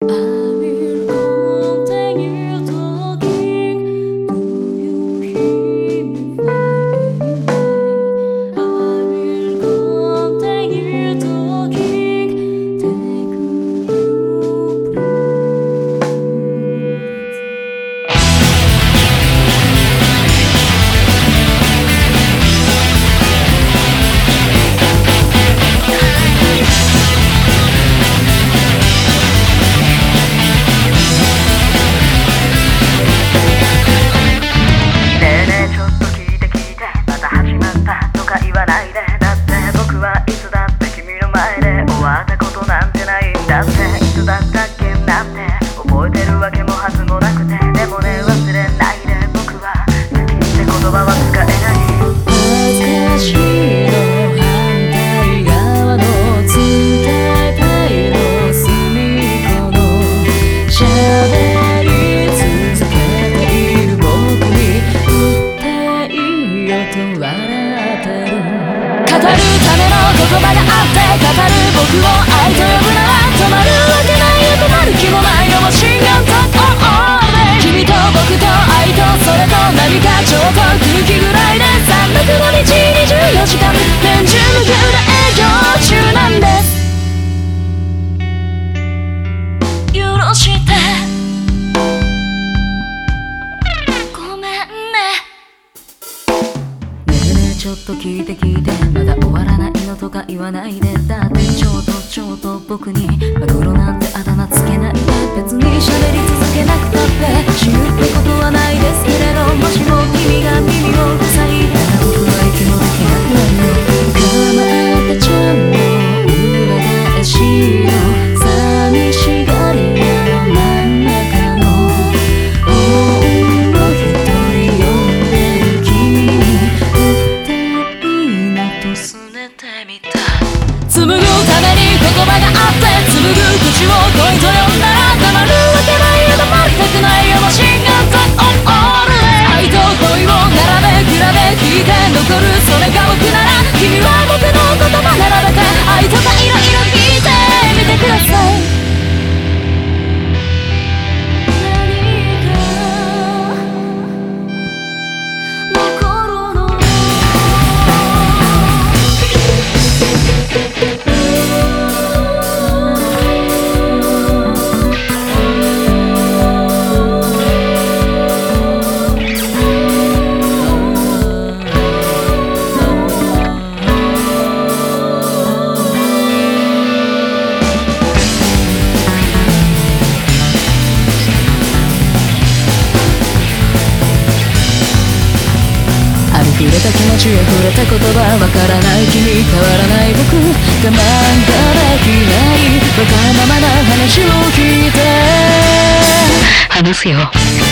ちょっと聞いてまだ終わらないのとか言わないで。だってちょっと僕にマグロなんてあだ名つけないで。別に喋り続けなくたって死ぬってことはないですけれど、もしも君が耳を塞いだら僕は息もできなくなるよ。構ってちゃんと裏返しよ。寂しがり屋の真ん中の恩を一人呼んでる君に紡ぐために言葉があって紡ぐ口を恋と呼んだら黙るわけないよ。黙りたくないよ。マシンガントンオンオールで愛と恋を並べ比べ聞いて残るそれが僕なら、君は僕の言葉並べて愛とかいろいろ聞いてみてください。触れた気持ちや触れた言葉、わからない君変わらない僕、我慢ができないわがままな話を聞いて話すよ。